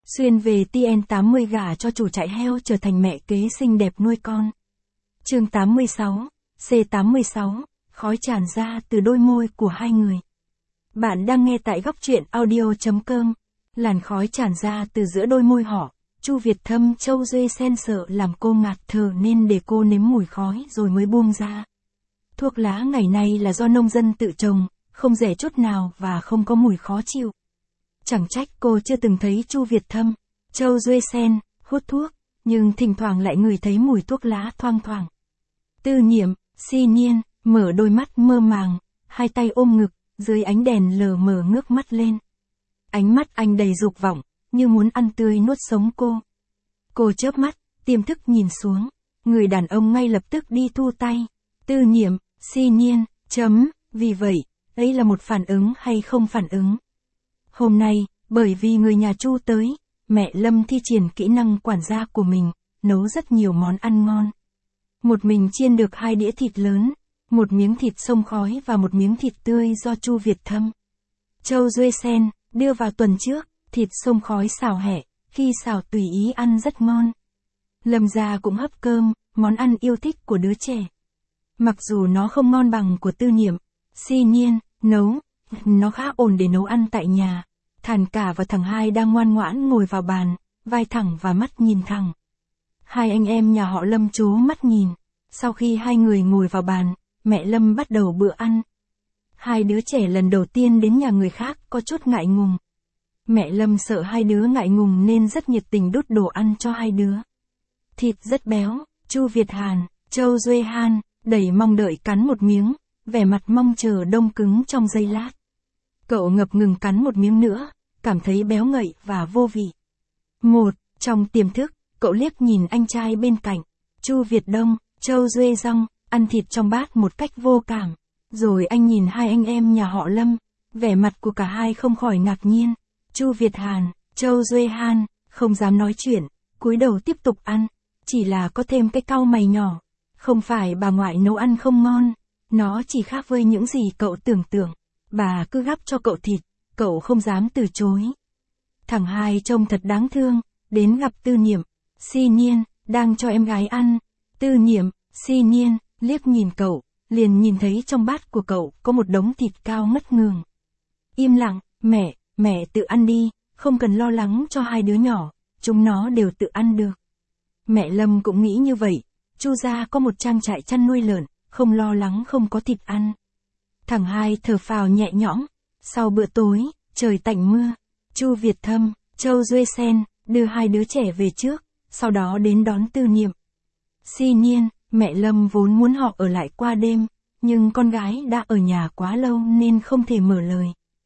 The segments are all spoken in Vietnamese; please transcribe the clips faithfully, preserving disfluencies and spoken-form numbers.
Xuyên về T N tám mươi gả cho chủ trại heo trở thành mẹ kế xinh đẹp nuôi con. Chương tám mươi sáu, C tám mươi sáu, khói tràn ra từ đôi môi của hai người. Bạn đang nghe tại góc truyện audio chấm com. Làn khói tràn ra từ giữa đôi môi họ. Chu Việt Thâm Châu Duê Sen sợ làm cô ngạt thở nên để cô nếm mùi khói rồi mới buông ra. Thuốc lá ngày nay là do nông dân tự trồng, không rẻ chút nào và không có mùi khó chịu. Chẳng trách cô chưa từng thấy Chu Việt Thâm, Châu Duê Sen, hút thuốc, nhưng thỉnh thoảng lại ngửi thấy mùi thuốc lá thoang thoảng. Tư Nhiệm, si nhiên, mở đôi mắt mơ màng, hai tay ôm ngực, dưới ánh đèn lờ mờ ngước mắt lên. Ánh mắt anh đầy dục vọng, như muốn ăn tươi nuốt sống cô. Cô chớp mắt, tiềm thức nhìn xuống, người đàn ông ngay lập tức đi thu tay. Tư Nhiệm, si nhiên, chấm, vì vậy, ấy là một phản ứng hay không phản ứng? Hôm nay, bởi vì người nhà Chu tới, mẹ Lâm thi triển kỹ năng quản gia của mình, nấu rất nhiều món ăn ngon. Một mình chiên được hai đĩa thịt lớn, một miếng thịt xông khói và một miếng thịt tươi do Chu Việt Thâm, Châu Duê Sen, đưa vào tuần trước, thịt xông khói xào hẹ, khi xào tùy ý ăn rất ngon. Lâm gia cũng hấp cơm, món ăn yêu thích của đứa trẻ. Mặc dù nó không ngon bằng của Tư Nhiệm, si nhiên, nấu, nó khá ổn để nấu ăn tại nhà. Thản Cả và thằng Hai đang ngoan ngoãn ngồi vào bàn, vai thẳng và mắt nhìn thẳng. Hai anh em nhà họ Lâm trố mắt nhìn. Sau khi hai người ngồi vào bàn, mẹ Lâm bắt đầu bữa ăn. Hai đứa trẻ lần đầu tiên đến nhà người khác có chút ngại ngùng. Mẹ Lâm sợ hai đứa ngại ngùng nên rất nhiệt tình đút đồ ăn cho hai đứa. Thịt rất béo, Chu Việt Hàn, Châu Duê Han, đầy mong đợi cắn một miếng, vẻ mặt mong chờ đông cứng trong giây lát. Cậu ngập ngừng cắn một miếng nữa, cảm thấy béo ngậy và vô vị. Một, trong tiềm thức, cậu liếc nhìn anh trai bên cạnh, Chu Việt Đông, Châu Duê Dong, ăn thịt trong bát một cách vô cảm. Rồi anh nhìn hai anh em nhà họ Lâm, vẻ mặt của cả hai không khỏi ngạc nhiên. Chu Việt Hàn, Châu Duê Han, không dám nói chuyện, cúi đầu tiếp tục ăn, chỉ là có thêm cái cau mày nhỏ. Không phải bà ngoại nấu ăn không ngon, nó chỉ khác với những gì cậu tưởng tượng. Bà cứ gắp cho cậu thịt, cậu không dám từ chối. Thằng Hai trông thật đáng thương, đến gặp Tư Nhiệm, si nhiên, đang cho em gái ăn. Tư Nhiệm, si nhiên, liếc nhìn cậu, liền nhìn thấy trong bát của cậu có một đống thịt cao ngất ngường. Im lặng, mẹ, mẹ tự ăn đi, không cần lo lắng cho hai đứa nhỏ, chúng nó đều tự ăn được. Mẹ Lâm cũng nghĩ như vậy, Chu gia có một trang trại chăn nuôi lợn, không lo lắng không có thịt ăn. Thằng Hai thở phào nhẹ nhõm. Sau bữa tối, trời tạnh mưa, Chu Việt Thâm, Châu Duê Sen, đưa hai đứa trẻ về trước, sau đó đến đón Tư Nhiệm. Si nhiên, mẹ Lâm vốn muốn họ ở lại qua đêm, nhưng con gái đã ở nhà quá lâu nên không thể mở lời.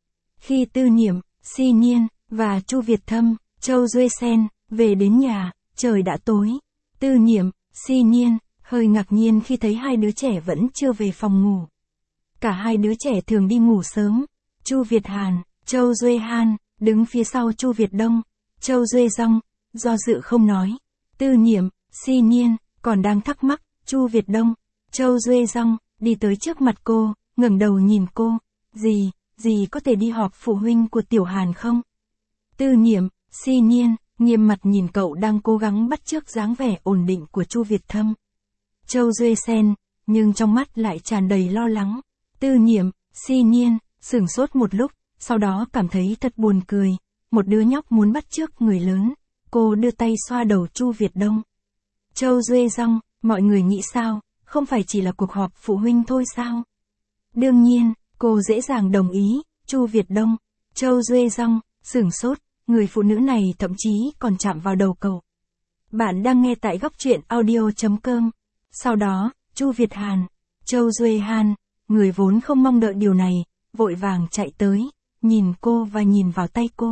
Khi Tư Nhiệm, si nhiên, và Chu Việt Thâm, Châu Duê Sen, về đến nhà, trời đã tối. Tư Nhiệm, si nhiên, hơi ngạc nhiên khi thấy hai đứa trẻ vẫn chưa về phòng ngủ. Cả hai đứa trẻ thường đi ngủ sớm. Chu Việt Hàn, Châu Duê Han, đứng phía sau Chu Việt Đông, Châu Duê Dong, do dự không nói. Tư Nhiệm, si nhiên, còn đang thắc mắc, Chu Việt Đông, Châu Duê Dong, đi tới trước mặt cô, ngẩng đầu nhìn cô. Dì, dì có thể đi họp phụ huynh của Tiểu Hàn không? Tư Nhiệm, si nhiên, nghiêm mặt nhìn cậu đang cố gắng bắt chước dáng vẻ ổn định của Chu Việt Thâm, Châu Duê Sen, nhưng trong mắt lại tràn đầy lo lắng. Tư Nhiệm, si nhiên, sửng sốt một lúc, sau đó cảm thấy thật buồn cười, một đứa nhóc muốn bắt chước người lớn. Cô đưa tay xoa đầu Chu Việt Đông. Châu Duê Dong, mọi người nghĩ sao, không phải chỉ là cuộc họp phụ huynh thôi sao? Đương nhiên, cô dễ dàng đồng ý. Chu Việt Đông, Châu Duê Dong, sửng sốt, người phụ nữ này thậm chí còn chạm vào đầu cậu. Bạn đang nghe tại góc truyện audio chấm com. Sau đó, Chu Việt Hàn, Châu Duê Han, người vốn không mong đợi điều này, vội vàng chạy tới, nhìn cô và nhìn vào tay cô.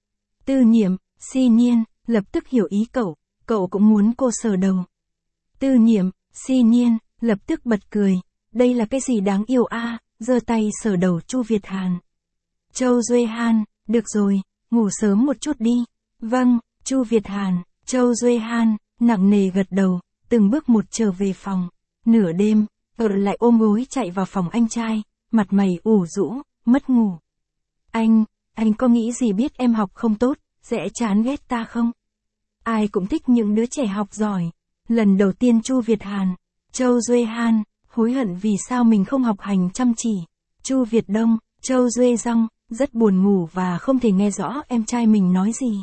Tư Nhiệm, si nhiên, lập tức hiểu ý cậu, cậu cũng muốn cô sờ đầu. Tư Nhiệm, si nhiên, lập tức bật cười, đây là cái gì đáng yêu a, à, giơ tay sờ đầu Chu Việt Hàn. Châu Duê Han, được rồi, ngủ sớm một chút đi. Vâng, Chu Việt Hàn, Châu Duê Han, nặng nề gật đầu, từng bước một trở về phòng. Nửa đêm, cậu lại ôm gối chạy vào phòng anh trai, mặt mày ủ rũ, mất ngủ. Anh, anh có nghĩ gì biết em học không tốt, Dễ chán ghét ta không? Ai cũng thích những đứa trẻ học giỏi. Lần đầu tiên Chu Việt Hàn, Châu Duệ Han, hối hận vì sao mình không học hành chăm chỉ. Chu Việt Đông, Châu Duệ Rong, rất buồn ngủ và không thể nghe rõ em trai mình nói gì.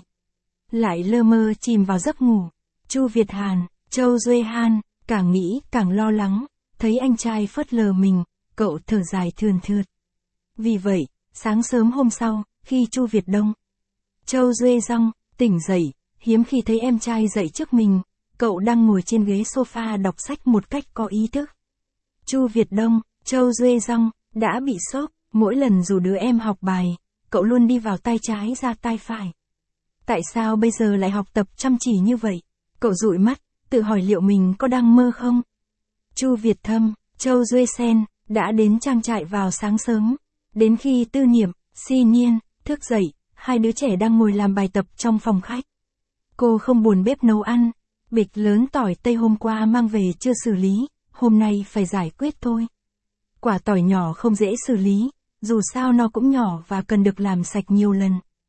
Lại lơ mơ chìm vào giấc ngủ. Chu Việt Hàn, Châu Duệ Han, càng nghĩ càng lo lắng, thấy anh trai phớt lờ mình, cậu thở dài thườn thượt. Vì vậy, sáng sớm hôm sau, khi Chu Việt Đông, Châu Duệ Rong, tỉnh dậy, hiếm khi thấy em trai dậy trước mình, cậu đang ngồi trên ghế sofa đọc sách một cách có ý thức. Chu Việt Đông, Châu Duệ Rong, đã bị sốc, mỗi lần dù đứa em học bài, cậu luôn đi vào tay trái ra tay phải. Tại sao bây giờ lại học tập chăm chỉ như vậy? Cậu dụi mắt, tự hỏi liệu mình có đang mơ không? Chu Việt Thâm, Châu Duệ Sen, đã đến trang trại vào sáng sớm. Đến khi Tư Niệm, Si Nhiên, thức dậy, hai đứa trẻ đang ngồi làm bài tập trong phòng khách. Cô không buồn bếp nấu ăn, bịch lớn tỏi tây hôm qua mang về chưa xử lý, hôm nay phải giải quyết thôi. Quả tỏi nhỏ không dễ xử lý, dù sao nó cũng nhỏ và cần được làm sạch nhiều lần.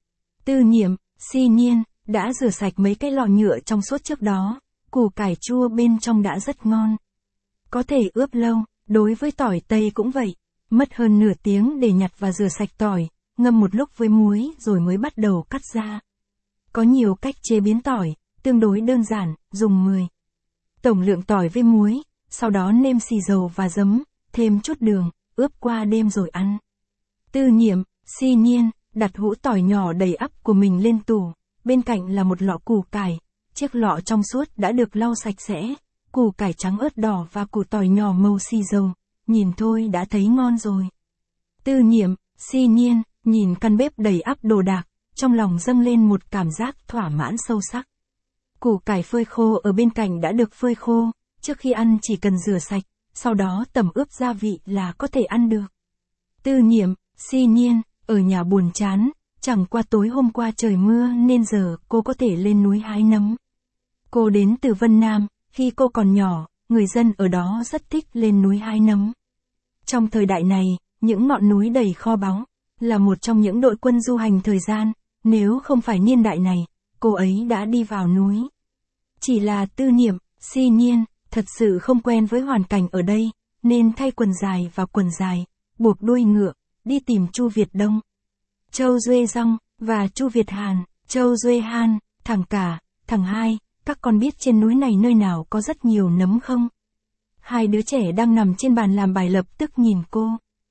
Tư Niệm, Si Nhiên, đã rửa sạch mấy cái lọ nhựa trong suốt trước đó, củ cải chua bên trong đã rất ngon. Có thể ướp lâu, đối với tỏi tây cũng vậy. Mất hơn nửa tiếng để nhặt và rửa sạch tỏi, ngâm một lúc với muối rồi mới bắt đầu cắt ra. Có nhiều cách chế biến tỏi, tương đối đơn giản, dùng mười tổng lượng tỏi với muối, sau đó nêm xì dầu và giấm, thêm chút đường, ướp qua đêm rồi ăn. Tư Niệm, Si Nhiên, đặt hũ tỏi nhỏ đầy ắp của mình lên tủ, bên cạnh là một lọ củ cải, chiếc lọ trong suốt đã được lau sạch sẽ, củ cải trắng ớt đỏ và củ tỏi nhỏ màu xì dầu, nhìn thôi đã thấy ngon rồi. Tư Niệm, Si Nhiên, nhìn căn bếp đầy ắp đồ đạc, trong lòng dâng lên một cảm giác thỏa mãn sâu sắc. Củ cải phơi khô ở bên cạnh đã được phơi khô, trước khi ăn chỉ cần rửa sạch, sau đó tẩm ướp gia vị là có thể ăn được. Tư Niệm, Si Nhiên, ở nhà buồn chán, chẳng qua tối hôm qua trời mưa nên giờ cô có thể lên núi hái nấm. Cô đến từ Vân Nam, khi cô còn nhỏ, người dân ở đó rất thích lên núi hái nấm. Trong thời đại này, những ngọn núi đầy kho báu, là một trong những đội quân du hành thời gian, nếu không phải niên đại này, cô ấy đã đi vào núi. Chỉ là Tư Niệm, Si Nhiên, thật sự không quen với hoàn cảnh ở đây, nên thay quần dài và quần dài, buộc đuôi ngựa, đi tìm Chu Việt Đông, Châu Duệ Rong, và Chu Việt Hàn, Châu Duệ Han, thằng cả, thằng hai, các con biết trên núi này nơi nào có rất nhiều nấm không? Hai đứa trẻ đang nằm trên bàn làm bài lập tức nhìn cô.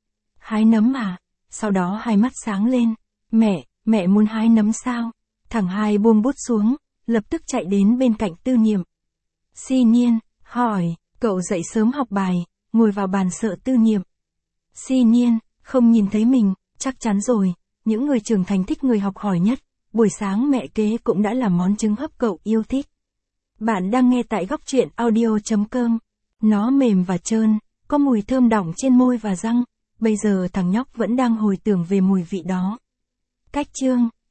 Hái nấm à? Sau đó hai mắt sáng lên. Mẹ, mẹ muốn hái nấm sao? Thằng hai buông bút xuống, lập tức chạy đến bên cạnh Tư Niệm. Si Nhiên, hỏi, cậu dậy sớm học bài, ngồi vào bàn sợ Tư Niệm. Si Nhiên, không nhìn thấy mình, chắc chắn rồi, những người trưởng thành thích người học hỏi nhất, buổi sáng mẹ kế cũng đã làm món trứng hấp cậu yêu thích. Bạn đang nghe tại góc truyện audio chấm com. Nó mềm và trơn, có mùi thơm đọng trên môi và răng, bây giờ thằng nhóc vẫn đang hồi tưởng về mùi vị đó. Cách chương,